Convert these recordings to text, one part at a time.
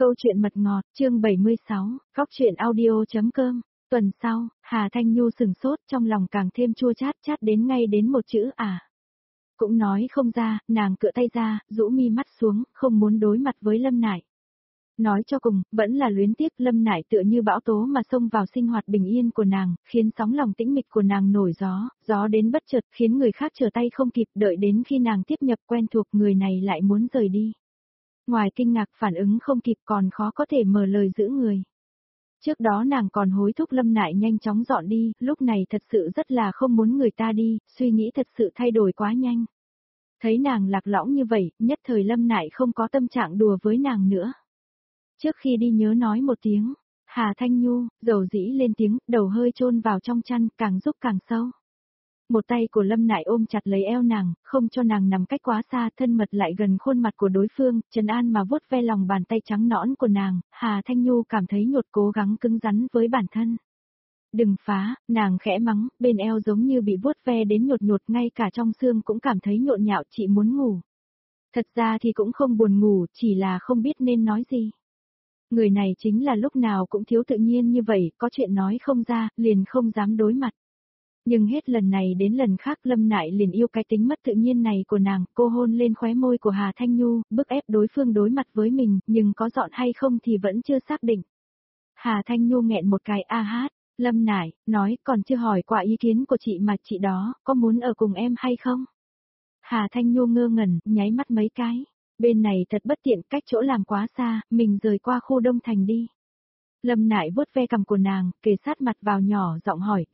Câu chuyện mật ngọt, chương 76, góc truyện audio.com. Tuần sau, Hà Thanh Nhu sừng sốt, trong lòng càng thêm chua chát, chát đến ngay đến một chữ à. Cũng nói không ra, nàng cựa tay ra, rũ mi mắt xuống, không muốn đối mặt với Lâm Nại. Nói cho cùng, vẫn là luyến tiếc. Lâm Nại tựa như bão tố mà xông vào sinh hoạt bình yên của nàng, khiến sóng lòng tĩnh mịch của nàng nổi gió, gió đến bất chợt, khiến người khác trở tay không kịp, đợi đến khi nàng tiếp nhập quen thuộc, người này lại muốn rời đi. Ngoài kinh ngạc phản ứng không kịp còn khó có thể mở lời giữ người. Trước đó nàng còn hối thúc Lâm Nại nhanh chóng dọn đi, lúc này thật sự rất là không muốn người ta đi, suy nghĩ thật sự thay đổi quá nhanh. Thấy nàng lạc lõng như vậy, nhất thời Lâm Nại không có tâm trạng đùa với nàng nữa. Trước khi đi nhớ nói một tiếng, Hà Thanh Nhu, dầu dĩ lên tiếng, đầu hơi chôn vào trong chăn, càng rúc càng sâu. Một tay của Lâm Nại ôm chặt lấy eo nàng, không cho nàng nằm cách quá xa, thân mật lại gần khuôn mặt của đối phương, trấn an mà vuốt ve lòng bàn tay trắng nõn của nàng. Hà Thanh Nhu cảm thấy nhột, cố gắng cứng rắn với bản thân. Đừng phá, nàng khẽ mắng, bên eo giống như bị vuốt ve đến nhột nhột, ngay cả trong xương cũng cảm thấy nhộn nhạo, chị muốn ngủ. Thật ra thì cũng không buồn ngủ, chỉ là không biết nên nói gì. Người này chính là lúc nào cũng thiếu tự nhiên như vậy, có chuyện nói không ra, liền không dám đối mặt. Nhưng hết lần này đến lần khác Lâm Nại liền yêu cái tính mất tự nhiên này của nàng, cô hôn lên khóe môi của Hà Thanh Nhu, bức ép đối phương đối mặt với mình, nhưng có dọn hay không thì vẫn chưa xác định. Hà Thanh Nhu nghẹn một cái a hát, Lâm Nại, nói còn chưa hỏi qua ý kiến của chị mà chị đó, có muốn ở cùng em hay không? Hà Thanh Nhu ngơ ngẩn, nháy mắt mấy cái, bên này thật bất tiện, cách chỗ làm quá xa, mình rời qua khu Đông Thành đi. Lâm Nại vuốt ve cằm của nàng, kề sát mặt vào nhỏ giọng hỏi,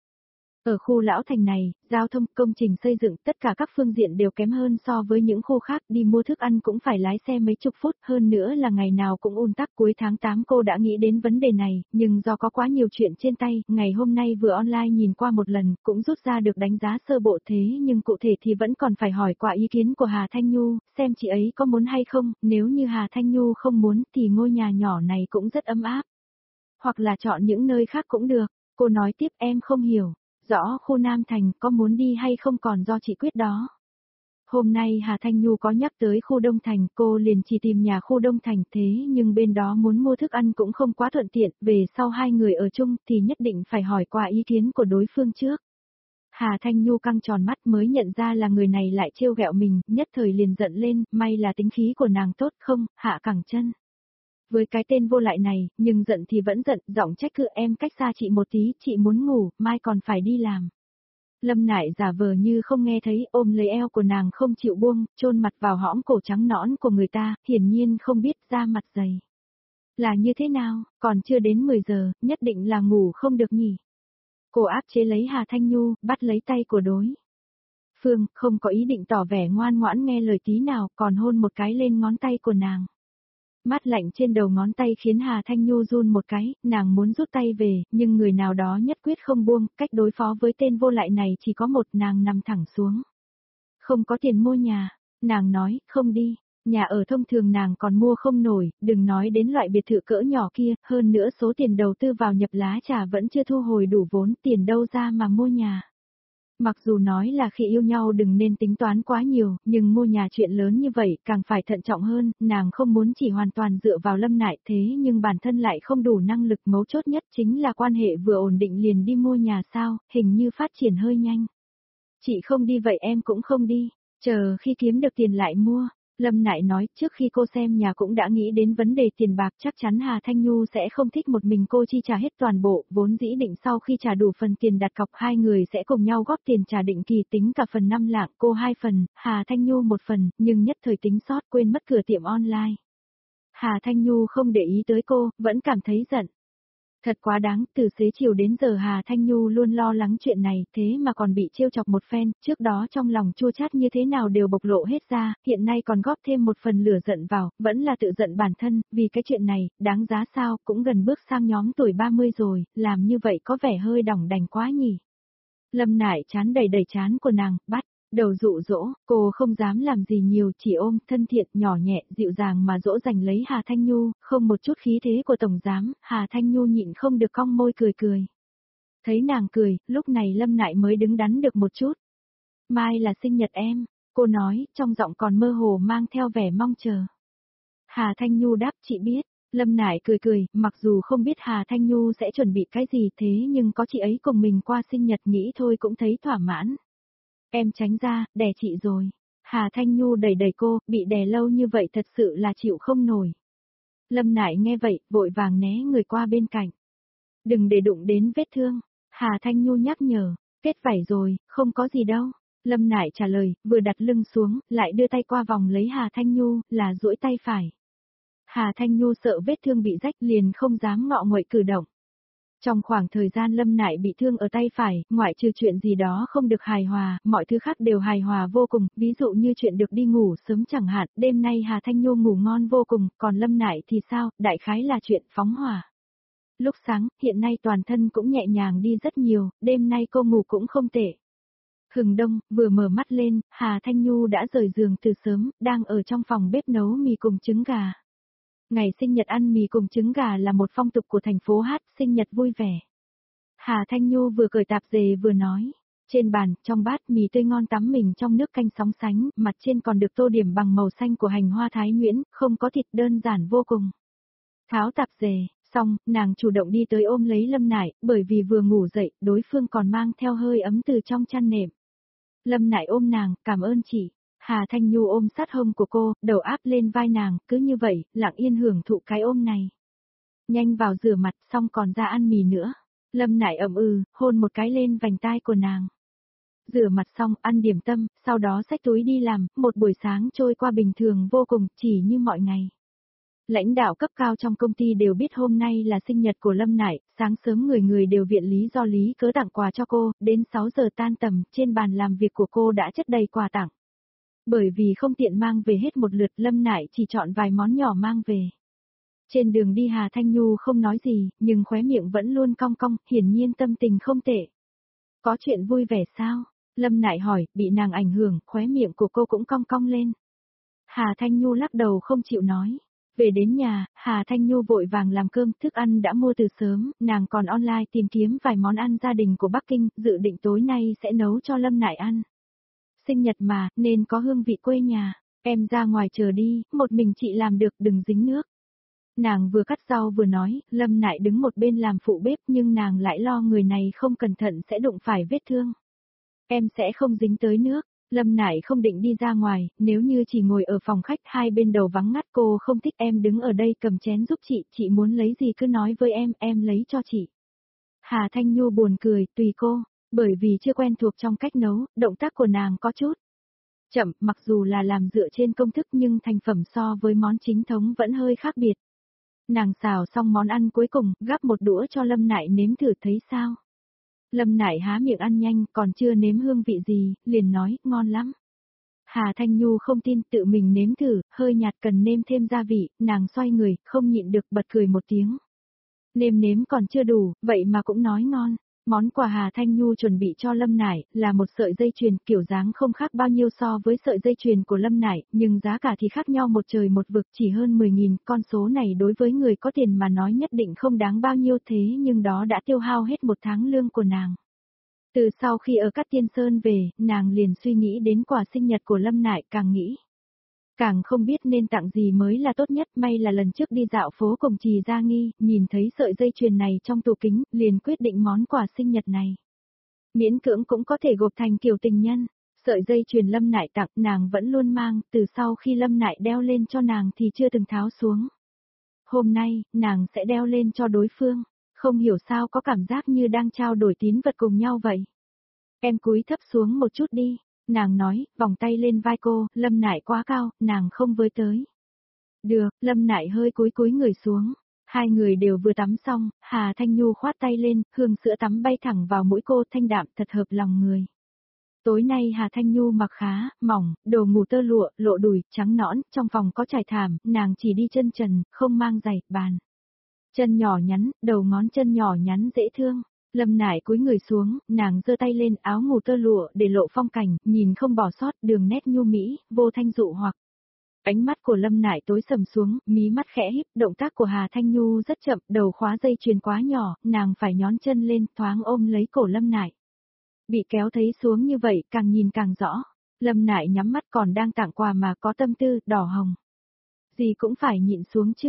Ở khu lão thành này, giao thông, công trình xây dựng, tất cả các phương diện đều kém hơn so với những khu khác, đi mua thức ăn cũng phải lái xe mấy chục phút, hơn nữa là ngày nào cũng ùn tắc. Cuối tháng 8 cô đã nghĩ đến vấn đề này, nhưng do có quá nhiều chuyện trên tay, ngày hôm nay vừa online nhìn qua một lần, cũng rút ra được đánh giá sơ bộ, thế nhưng cụ thể thì vẫn còn phải hỏi qua ý kiến của Hà Thanh Nhu, xem chị ấy có muốn hay không. Nếu như Hà Thanh Nhu không muốn thì ngôi nhà nhỏ này cũng rất ấm áp. Hoặc là chọn những nơi khác cũng được. Cô nói tiếp, em không hiểu. Rõ khu Nam Thành có muốn đi hay không còn do chị quyết đó. Hôm nay Hà Thanh Nhu có nhắc tới khu Đông Thành, cô liền chỉ tìm nhà khu Đông Thành, thế nhưng bên đó muốn mua thức ăn cũng không quá thuận tiện, về sau hai người ở chung thì nhất định phải hỏi qua ý kiến của đối phương trước. Hà Thanh Nhu căng tròn mắt mới nhận ra là người này lại trêu ghẹo mình, nhất thời liền giận lên, may là tính khí của nàng tốt không, hạ cẳng chân. Với cái tên vô lại này, nhưng giận thì vẫn giận, giọng trách cứ, em cách xa chị một tí, chị muốn ngủ, mai còn phải đi làm. Lâm Nại giả vờ như không nghe thấy, ôm lấy eo của nàng không chịu buông, chôn mặt vào hõm cổ trắng nõn của người ta, hiển nhiên không biết da mặt dày. Là như thế nào, còn chưa đến 10 giờ, nhất định là ngủ không được nhỉ. Cô áp chế lấy Hà Thanh Nhu, bắt lấy tay của đối phương, không có ý định tỏ vẻ ngoan ngoãn nghe lời tí nào, còn hôn một cái lên ngón tay của nàng. Mát lạnh trên đầu ngón tay khiến Hà Thanh Nhu run một cái, nàng muốn rút tay về, nhưng người nào đó nhất quyết không buông, cách đối phó với tên vô lại này chỉ có một, nàng nằm thẳng xuống. Không có tiền mua nhà, nàng nói, không đi, nhà ở thông thường nàng còn mua không nổi, đừng nói đến loại biệt thự cỡ nhỏ kia, hơn nữa số tiền đầu tư vào nhập lá trà vẫn chưa thu hồi đủ vốn, tiền đâu ra mà mua nhà. Mặc dù nói là khi yêu nhau đừng nên tính toán quá nhiều, nhưng mua nhà chuyện lớn như vậy càng phải thận trọng hơn, nàng không muốn chỉ hoàn toàn dựa vào Lâm Nại, thế nhưng bản thân lại không đủ năng lực, mấu chốt nhất chính là quan hệ vừa ổn định liền đi mua nhà sao, hình như phát triển hơi nhanh. Chị không đi vậy em cũng không đi, chờ khi kiếm được tiền lại mua. Lâm Nại nói, trước khi cô xem nhà cũng đã nghĩ đến vấn đề tiền bạc, chắc chắn Hà Thanh Nhu sẽ không thích một mình cô chi trả hết toàn bộ, vốn dĩ định sau khi trả đủ phần tiền đặt cọc hai người sẽ cùng nhau góp tiền trả định kỳ, tính cả phần 5 lạng, cô 2 phần, Hà Thanh Nhu 1 phần, nhưng nhất thời tính sót quên mất cửa tiệm online. Hà Thanh Nhu không để ý tới cô, vẫn cảm thấy giận. Thật quá đáng, từ xế chiều đến giờ Hà Thanh Nhu luôn lo lắng chuyện này, thế mà còn bị trêu chọc một phen, trước đó trong lòng chua chát như thế nào đều bộc lộ hết ra, hiện nay còn góp thêm một phần lửa giận vào, vẫn là tự giận bản thân, vì cái chuyện này, đáng giá sao, cũng gần bước sang nhóm tuổi 30 rồi, làm như vậy có vẻ hơi đỏng đành quá nhỉ. Lâm Nại chán đầy chán của nàng, bắt đầu dụ dỗ, cô không dám làm gì nhiều, chỉ ôm, thân thiện, nhỏ nhẹ, dịu dàng mà dỗ dành lấy Hà Thanh Nhu, không một chút khí thế của tổng giám, Hà Thanh Nhu nhịn không được cong môi cười. Thấy nàng cười, lúc này Lâm Nại mới đứng đắn được một chút. Mai là sinh nhật em, cô nói, trong giọng còn mơ hồ mang theo vẻ mong chờ. Hà Thanh Nhu đáp, chị biết, Lâm Nại cười cười, mặc dù không biết Hà Thanh Nhu sẽ chuẩn bị cái gì thế nhưng có chị ấy cùng mình qua sinh nhật nghĩ thôi cũng thấy thỏa mãn. Em tránh ra, đè chị rồi. Hà Thanh Nhu đẩy đẩy cô, bị đè lâu như vậy thật sự là chịu không nổi. Lâm Nại nghe vậy, vội vàng né người qua bên cạnh. Đừng để đụng đến vết thương. Hà Thanh Nhu nhắc nhở, kết vảy rồi, không có gì đâu. Lâm Nại trả lời, vừa đặt lưng xuống, lại đưa tay qua vòng lấy Hà Thanh Nhu, là duỗi tay phải. Hà Thanh Nhu sợ vết thương bị rách liền không dám ngọ nguậy cử động. Trong khoảng thời gian Lâm Nại bị thương ở tay phải, ngoại trừ chuyện gì đó không được hài hòa, mọi thứ khác đều hài hòa vô cùng, ví dụ như chuyện được đi ngủ sớm chẳng hạn, đêm nay Hà Thanh Nhu ngủ ngon vô cùng, còn Lâm Nại thì sao, đại khái là chuyện phóng hỏa. Lúc sáng, hiện nay toàn thân cũng nhẹ nhàng đi rất nhiều, đêm nay cô ngủ cũng không tệ. Hừng đông, vừa mở mắt lên, Hà Thanh Nhu đã rời giường từ sớm, đang ở trong phòng bếp nấu mì cùng trứng gà. Ngày sinh nhật ăn mì cùng trứng gà là một phong tục của thành phố Hát, sinh nhật vui vẻ. Hà Thanh Nhu vừa cởi tạp dề vừa nói. Trên bàn, trong bát mì tươi ngon tắm mình trong nước canh sóng sánh, mặt trên còn được tô điểm bằng màu xanh của hành hoa thái nhuyễn, không có thịt đơn giản vô cùng. Tháo tạp dề, xong, nàng chủ động đi tới ôm lấy Lâm Nại, bởi vì vừa ngủ dậy, đối phương còn mang theo hơi ấm từ trong chăn nệm. Lâm Nại ôm nàng, cảm ơn chị. Hà Thanh Nhu ôm sát hông của cô, đầu áp lên vai nàng, cứ như vậy, lặng yên hưởng thụ cái ôm này. Nhanh vào rửa mặt xong còn ra ăn mì nữa. Lâm Nại hôn một cái lên vành tai của nàng. Rửa mặt xong, ăn điểm tâm, sau đó xách túi đi làm, một buổi sáng trôi qua bình thường vô cùng, chỉ như mọi ngày. Lãnh đạo cấp cao trong công ty đều biết hôm nay là sinh nhật của Lâm Nại, sáng sớm người người đều viện lý do lý cớ tặng quà cho cô, đến 6 giờ tan tầm, trên bàn làm việc của cô đã chất đầy quà tặng. Bởi vì không tiện mang về hết một lượt, Lâm Nại chỉ chọn vài món nhỏ mang về. Trên đường đi Hà Thanh Nhu không nói gì, nhưng khóe miệng vẫn luôn cong cong, hiển nhiên tâm tình không tệ. Có chuyện vui vẻ sao? Lâm Nại hỏi, bị nàng ảnh hưởng, khóe miệng của cô cũng cong cong lên. Hà Thanh Nhu lắc đầu không chịu nói. Về đến nhà, Hà Thanh Nhu vội vàng làm cơm, thức ăn đã mua từ sớm, nàng còn online tìm kiếm vài món ăn gia đình của Bắc Kinh, dự định tối nay sẽ nấu cho Lâm Nại ăn. Sinh nhật mà, nên có hương vị quê nhà, em ra ngoài chờ đi, một mình chị làm được, đừng dính nước. Nàng vừa cắt rau vừa nói, Lâm Nại đứng một bên làm phụ bếp nhưng nàng lại lo người này không cẩn thận sẽ đụng phải vết thương. Em sẽ không dính tới nước. Lâm Nại không định đi ra ngoài, nếu như chỉ ngồi ở phòng khách hai bên đầu vắng ngắt cô không thích, em đứng ở đây cầm chén giúp chị muốn lấy gì cứ nói với em lấy cho chị. Hà Thanh Nhu buồn cười, tùy cô, bởi vì chưa quen thuộc trong cách nấu, động tác của nàng có chút chậm, mặc dù là làm dựa trên công thức nhưng thành phẩm so với món chính thống vẫn hơi khác biệt. Nàng xào xong món ăn cuối cùng, gắp một đũa cho Lâm Nại nếm thử thấy sao. Lâm Nại há miệng ăn nhanh, còn chưa nếm hương vị gì, liền nói, ngon lắm. Hà Thanh Nhu không tin, tự mình nếm thử, hơi nhạt cần nêm thêm gia vị, nàng xoay người, không nhịn được bật cười một tiếng. Nêm còn chưa đủ, vậy mà cũng nói ngon. Món quà Hà Thanh Nhu chuẩn bị cho Lâm Nại là một sợi dây chuyền, kiểu dáng không khác bao nhiêu so với sợi dây chuyền của Lâm Nại, nhưng giá cả thì khác nhau một trời một vực, chỉ hơn 10.000, con số này đối với người có tiền mà nói nhất định không đáng bao nhiêu, thế nhưng đó đã tiêu hao hết một tháng lương của nàng. Từ sau khi ở Cát Tiên Sơn về, nàng liền suy nghĩ đến quà sinh nhật của Lâm Nại, càng nghĩ càng không biết nên tặng gì mới là tốt nhất. May là lần trước đi dạo phố cùng Trì Gia Nghi, nhìn thấy sợi dây chuyền này trong tủ kính, liền quyết định món quà sinh nhật này. Miễn cưỡng cũng có thể gộp thành kiểu tình nhân. Sợi dây chuyền Lâm Nại tặng nàng vẫn luôn mang, từ sau khi Lâm Nại đeo lên cho nàng thì chưa từng tháo xuống. Hôm nay, nàng sẽ đeo lên cho đối phương, không hiểu sao có cảm giác như đang trao đổi tín vật cùng nhau vậy. Em cúi thấp xuống một chút đi. Nàng nói, vòng tay lên vai cô, Lâm Nại quá cao, nàng không với tới. Được, Lâm Nại hơi cúi người xuống. Hai người đều vừa tắm xong, Hà Thanh Nhu khoát tay lên, hương sữa tắm bay thẳng vào mũi cô, thanh đạm thật hợp lòng người. Tối nay Hà Thanh Nhu mặc khá, mỏng, đồ ngủ tơ lụa, lộ đùi, trắng nõn, trong phòng có trải thảm, nàng chỉ đi chân trần, không mang giày, bàn. Chân nhỏ nhắn, đầu ngón chân nhỏ nhắn dễ thương. Lâm Nại cúi người xuống, nàng giơ tay lên, áo ngủ tơ lụa để lộ phong cảnh, nhìn không bỏ sót, đường nét nhu mỹ, vô thanh dụ hoặc. Ánh mắt của Lâm Nại tối sầm xuống, mí mắt khẽ híp, động tác của Hà Thanh Nhu rất chậm, đầu khóa dây chuyền quá nhỏ, nàng phải nhón chân lên, thoáng ôm lấy cổ Lâm Nại. Bị kéo thấy xuống như vậy, càng nhìn càng rõ. Lâm Nại nhắm mắt, còn đang tặng quà mà có tâm tư, đỏ hồng. Gì cũng phải nhịn xuống trước.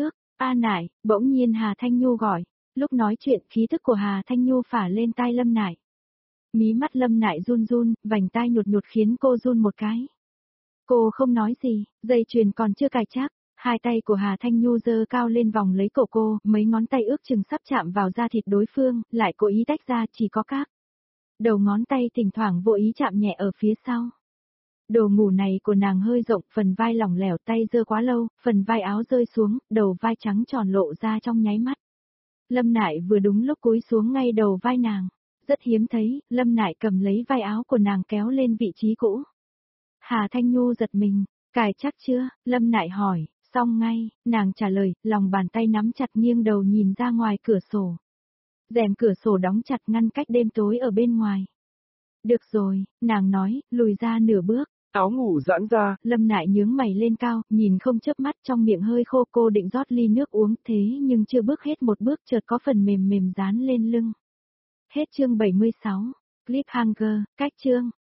A Nải, bỗng nhiên Hà Thanh Nhu gọi. Lúc nói chuyện khí thức của Hà Thanh Nhu phả lên tai Lâm Nải. Mí mắt Lâm Nải run run, vành tai nhột nhột khiến cô run một cái. Cô không nói gì, dây chuyền còn chưa cài chắc. Hai tay của Hà Thanh Nhu giơ cao lên vòng lấy cổ cô, mấy ngón tay ước chừng sắp chạm vào da thịt đối phương, lại cố ý tách ra chỉ có các. Đầu ngón tay thỉnh thoảng vô ý chạm nhẹ ở phía sau. Đồ ngủ này của nàng hơi rộng, phần vai lỏng lẻo, tay giơ quá lâu, phần vai áo rơi xuống, đầu vai trắng tròn lộ ra trong nháy mắt. Lâm Nải vừa đúng lúc cúi xuống ngay đầu vai nàng. Rất hiếm thấy, Lâm Nải cầm lấy vai áo của nàng kéo lên vị trí cũ. Hà Thanh Nhu giật mình, cài chắc chưa? Lâm Nải hỏi, xong ngay, nàng trả lời, lòng bàn tay nắm chặt nghiêng đầu nhìn ra ngoài cửa sổ. Rèm cửa sổ đóng chặt ngăn cách đêm tối ở bên ngoài. Được rồi, nàng nói, lùi ra nửa bước. Áo ngủ giãn ra. Lâm Nại nhướng mày lên cao, nhìn không chớp mắt, trong miệng hơi khô, cô định rót ly nước uống, thế nhưng chưa bước hết một bước chợt có phần mềm mềm dán lên lưng. Hết chương 76. Cliffhanger, cách chương.